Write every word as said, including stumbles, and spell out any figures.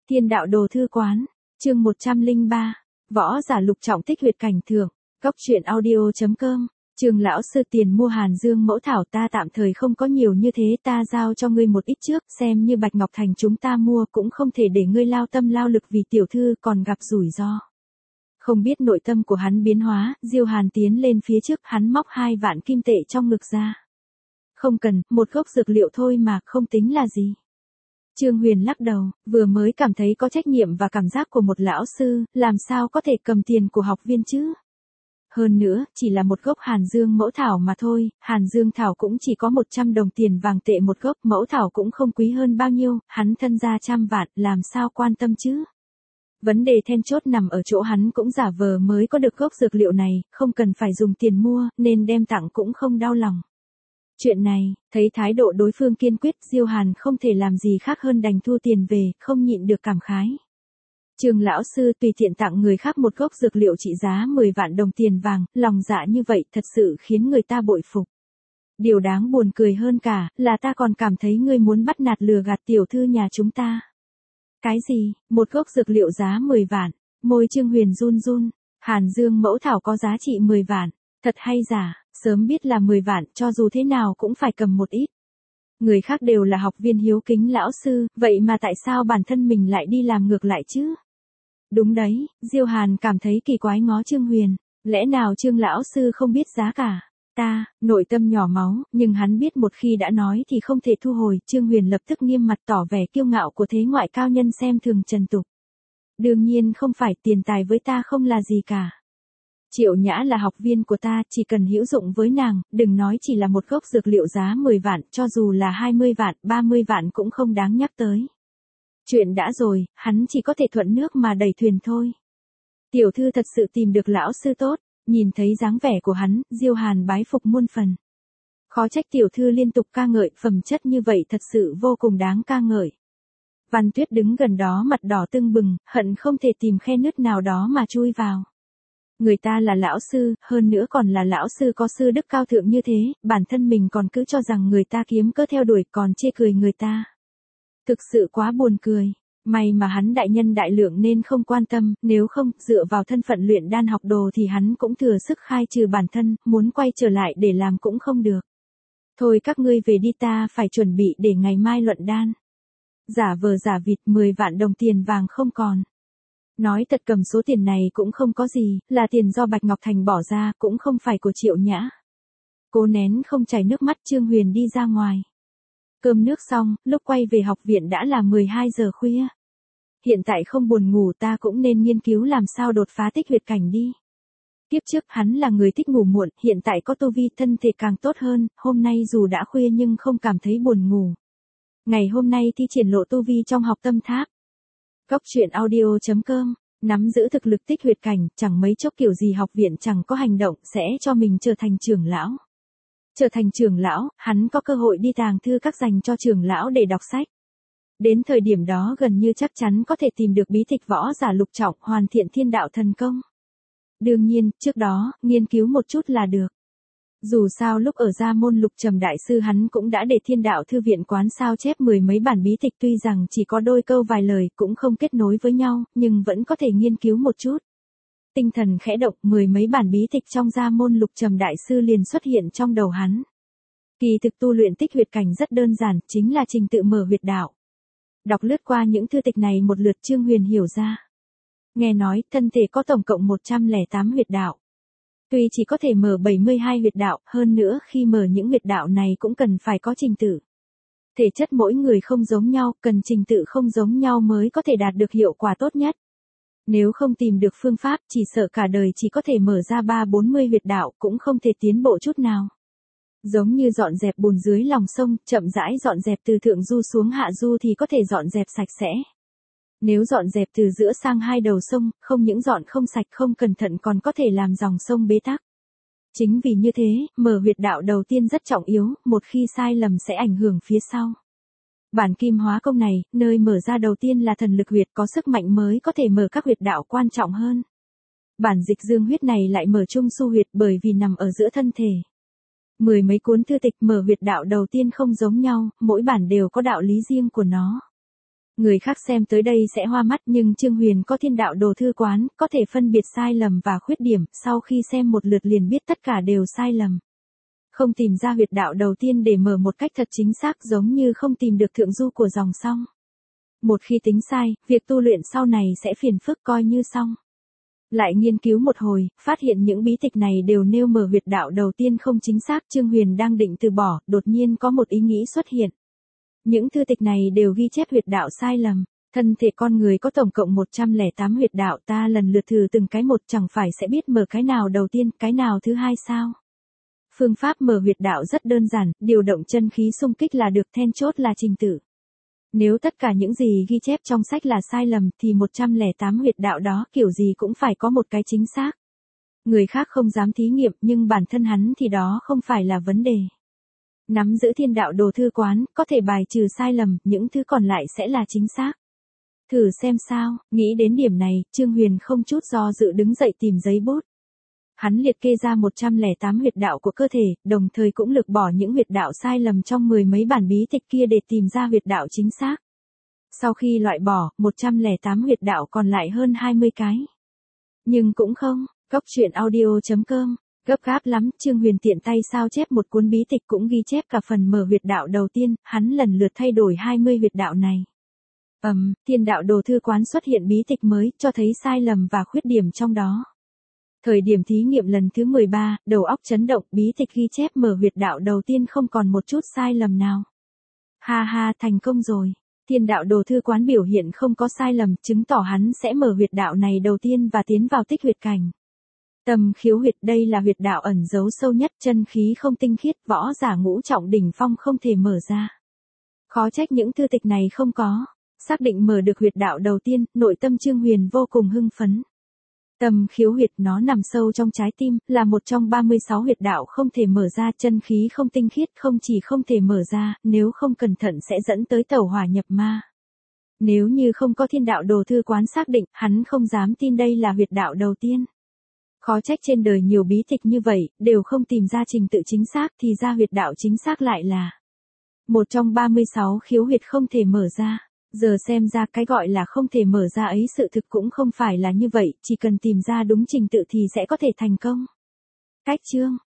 Thiên đạo đồ thư quán, chương một trăm lẻ ba, võ giả lục trọng tích huyệt cảnh thượng, góc truyện audio chấm com, Trường lão sư tiền mua Hàn Dương mẫu thảo ta tạm thời không có nhiều như thế, ta giao cho ngươi một ít trước, xem như Bạch Ngọc Thành chúng ta mua, cũng không thể để ngươi lao tâm lao lực vì tiểu thư còn gặp rủi ro. Không biết nội tâm của hắn biến hóa, Diêu Hàn tiến lên phía trước, hắn móc hai vạn kim tệ trong ngực ra. Không cần, một gốc dược liệu thôi mà, không tính là gì. Trương Huyền lắc đầu, vừa mới cảm thấy có trách nhiệm và cảm giác của một lão sư, làm sao có thể cầm tiền của học viên chứ? Hơn nữa, chỉ là một gốc Hàn Dương mẫu thảo mà thôi, Hàn Dương thảo cũng chỉ có một trăm đồng tiền vàng tệ một gốc, mẫu thảo cũng không quý hơn bao nhiêu, hắn thân ra trăm vạn, làm sao quan tâm chứ? Vấn đề then chốt nằm ở chỗ hắn cũng giả vờ mới có được gốc dược liệu này, không cần phải dùng tiền mua, nên đem tặng cũng không đau lòng. Chuyện này, thấy thái độ đối phương kiên quyết, Diêu Hàn không thể làm gì khác hơn đành thu tiền về, không nhịn được cảm khái. Trường lão sư tùy tiện tặng người khác một gốc dược liệu trị giá mười vạn đồng tiền vàng, lòng dạ như vậy thật sự khiến người ta bội phục. Điều đáng buồn cười hơn cả, là ta còn cảm thấy ngươi muốn bắt nạt lừa gạt tiểu thư nhà chúng ta. Cái gì, một gốc dược liệu giá mười vạn, môi Trương Huyền run run, Hàn Dương mẫu thảo có giá trị mười vạn, thật hay giả, sớm biết là mười vạn, cho dù thế nào cũng phải cầm một ít. Người khác đều là học viên hiếu kính lão sư, vậy mà tại sao bản thân mình lại đi làm ngược lại chứ? Đúng đấy, Diêu Hàn cảm thấy kỳ quái ngó Trương Huyền, lẽ nào Trương lão sư không biết giá cả? Ta, nội tâm nhỏ máu, nhưng hắn biết một khi đã nói thì không thể thu hồi, Trương Huyền lập tức nghiêm mặt tỏ vẻ kiêu ngạo của thế ngoại cao nhân xem thường trần tục. Đương nhiên không phải, tiền tài với ta không là gì cả. Triệu Nhã là học viên của ta, chỉ cần hữu dụng với nàng, đừng nói chỉ là một gốc dược liệu giá mười vạn, cho dù là hai mươi vạn, ba mươi vạn cũng không đáng nhắc tới. Chuyện đã rồi, hắn chỉ có thể thuận nước mà đẩy thuyền thôi. Tiểu thư thật sự tìm được lão sư tốt, nhìn thấy dáng vẻ của hắn, Diêu Hàn bái phục muôn phần. Khó trách tiểu thư liên tục ca ngợi, phẩm chất như vậy thật sự vô cùng đáng ca ngợi. Văn Tuyết đứng gần đó mặt đỏ tưng bừng, hận không thể tìm khe nứt nào đó mà chui vào. Người ta là lão sư, hơn nữa còn là lão sư có sư đức cao thượng như thế, bản thân mình còn cứ cho rằng người ta kiếm cớ theo đuổi, còn chê cười người ta. Thực sự quá buồn cười, may mà hắn đại nhân đại lượng nên không quan tâm, nếu không, dựa vào thân phận luyện đan học đồ thì hắn cũng thừa sức khai trừ bản thân, muốn quay trở lại để làm cũng không được. Thôi các ngươi về đi, ta phải chuẩn bị để ngày mai luận đan. Giả vờ giả vịt, mười vạn đồng tiền vàng không còn. Nói thật, cầm số tiền này cũng không có gì, là tiền do Bạch Ngọc Thành bỏ ra, cũng không phải của Triệu Nhã. Cố nén không chảy nước mắt, Trương Huyền đi ra ngoài. Cơm nước xong, lúc quay về học viện đã là mười hai giờ khuya. Hiện tại không buồn ngủ, ta cũng nên nghiên cứu làm sao đột phá tích huyệt cảnh đi. Kiếp trước hắn là người thích ngủ muộn, hiện tại có tu vi thân thể càng tốt hơn, hôm nay dù đã khuya nhưng không cảm thấy buồn ngủ. Ngày hôm nay thi triển lộ tu vi trong học tâm tháp. Góc truyện audio chấm com, nắm giữ thực lực tích huyệt cảnh, chẳng mấy chốc kiểu gì học viện chẳng có hành động, sẽ cho mình trở thành trưởng lão. Trở thành trưởng lão, hắn có cơ hội đi tàng thư các dành cho trưởng lão để đọc sách. Đến thời điểm đó gần như chắc chắn có thể tìm được bí tịch võ giả lục trọng, hoàn thiện thiên đạo thần công. Đương nhiên, trước đó, nghiên cứu một chút là được. Dù sao lúc ở Gia Môn Lục Trầm đại sư hắn cũng đã để thiên đạo thư viện quán sao chép mười mấy bản bí tịch, tuy rằng chỉ có đôi câu vài lời, cũng không kết nối với nhau, nhưng vẫn có thể nghiên cứu một chút. Tinh thần khẽ động, mười mấy bản bí tịch trong Gia Môn Lục Trầm đại sư liền xuất hiện trong đầu hắn. Kỳ thực tu luyện tích huyệt cảnh rất đơn giản, chính là trình tự mở huyệt đạo. Đọc lướt qua những thư tịch này một lượt, Trương Huyền hiểu ra. Nghe nói, thân thể có tổng cộng một trăm lẻ tám huyệt đạo. Tuy chỉ có thể mở bảy mươi hai huyệt đạo, hơn nữa khi mở những huyệt đạo này cũng cần phải có trình tự. Thể chất mỗi người không giống nhau, cần trình tự không giống nhau mới có thể đạt được hiệu quả tốt nhất. Nếu không tìm được phương pháp, chỉ sợ cả đời chỉ có thể mở ra ba bốn mươi huyệt đạo, cũng không thể tiến bộ chút nào. Giống như dọn dẹp bùn dưới lòng sông, chậm rãi dọn dẹp từ thượng du xuống hạ du thì có thể dọn dẹp sạch sẽ. Nếu dọn dẹp từ giữa sang hai đầu sông, không những dọn không sạch, không cẩn thận còn có thể làm dòng sông bế tắc. Chính vì như thế, mở huyệt đạo đầu tiên rất trọng yếu, một khi sai lầm sẽ ảnh hưởng phía sau. Bản kim hóa công này, nơi mở ra đầu tiên là thần lực huyệt, có sức mạnh mới có thể mở các huyệt đạo quan trọng hơn. Bản dịch dương huyết này lại mở trung su huyệt, bởi vì nằm ở giữa thân thể. Mười mấy cuốn thư tịch mở huyệt đạo đầu tiên không giống nhau, mỗi bản đều có đạo lý riêng của nó. Người khác xem tới đây sẽ hoa mắt nhưng Trương Huyền có Thiên Đạo Đồ Thư Quán, có thể phân biệt sai lầm và khuyết điểm, sau khi xem một lượt liền biết tất cả đều sai lầm. Không tìm ra huyệt đạo đầu tiên để mở một cách thật chính xác giống như không tìm được thượng du của dòng sông. Một khi tính sai, việc tu luyện sau này sẽ phiền phức coi như xong. Lại nghiên cứu một hồi, phát hiện những bí tịch này đều nêu mở huyệt đạo đầu tiên không chính xác. Trương Huyền đang định từ bỏ, đột nhiên có một ý nghĩ xuất hiện. Những thư tịch này đều ghi chép huyệt đạo sai lầm. Thân thể con người có tổng cộng một trăm lẻ tám huyệt đạo, ta lần lượt thử từng cái một, chẳng phải sẽ biết mở cái nào đầu tiên, cái nào thứ hai sao? Phương pháp mở huyệt đạo rất đơn giản, điều động chân khí xung kích là được, then chốt là trình tự. Nếu tất cả những gì ghi chép trong sách là sai lầm thì một trăm lẻ tám huyệt đạo đó kiểu gì cũng phải có một cái chính xác. Người khác không dám thí nghiệm nhưng bản thân hắn thì đó không phải là vấn đề. Nắm giữ Thiên Đạo Đồ Thư Quán, có thể bài trừ sai lầm, những thứ còn lại sẽ là chính xác. Thử xem sao, nghĩ đến điểm này, Trương Huyền không chút do dự đứng dậy tìm giấy bút. Hắn liệt kê ra một trăm lẻ tám huyệt đạo của cơ thể, đồng thời cũng lược bỏ những huyệt đạo sai lầm trong mười mấy bản bí tịch kia để tìm ra huyệt đạo chính xác. Sau khi loại bỏ, một trăm lẻ tám huyệt đạo còn lại hơn hai mươi cái. Nhưng cũng không, Cốc Truyện Audio chấm com, gấp gáp lắm, Trương Huyền tiện tay sao chép một cuốn bí tịch cũng ghi chép cả phần mở huyệt đạo đầu tiên, hắn lần lượt thay đổi hai mươi huyệt đạo này. Ầm, um, Thiên Đạo Đồ Thư Quán xuất hiện bí tịch mới, cho thấy sai lầm và khuyết điểm trong đó. Thời điểm thí nghiệm lần thứ mười ba, đầu óc chấn động, bí tịch ghi chép mở huyệt đạo đầu tiên không còn một chút sai lầm nào. Ha ha, thành công rồi. Thiên Đạo Đồ Thư Quán biểu hiện không có sai lầm, chứng tỏ hắn sẽ mở huyệt đạo này đầu tiên và tiến vào tích huyệt cảnh. Tâm khiếu huyệt, đây là huyệt đạo ẩn giấu sâu nhất, chân khí không tinh khiết, võ giả ngũ trọng đỉnh phong không thể mở ra. Khó trách những thư tịch này không có. Xác định mở được huyệt đạo đầu tiên, nội tâm Trương Huyền vô cùng hưng phấn. Tâm khiếu huyệt, nó nằm sâu trong trái tim, là một trong ba mươi sáu huyệt đạo không thể mở ra, chân khí không tinh khiết không chỉ không thể mở ra, nếu không cẩn thận sẽ dẫn tới tẩu hỏa nhập ma. Nếu như không có Thiên Đạo Đồ Thư Quán xác định, hắn không dám tin đây là huyệt đạo đầu tiên. Khó trách trên đời nhiều bí tịch như vậy, đều không tìm ra trình tự chính xác thì ra huyệt đạo chính xác lại là một trong ba mươi sáu khiếu huyệt không thể mở ra. Giờ xem ra cái gọi là không thể mở ra ấy sự thực cũng không phải là như vậy, chỉ cần tìm ra đúng trình tự thì sẽ có thể thành công. Cách chương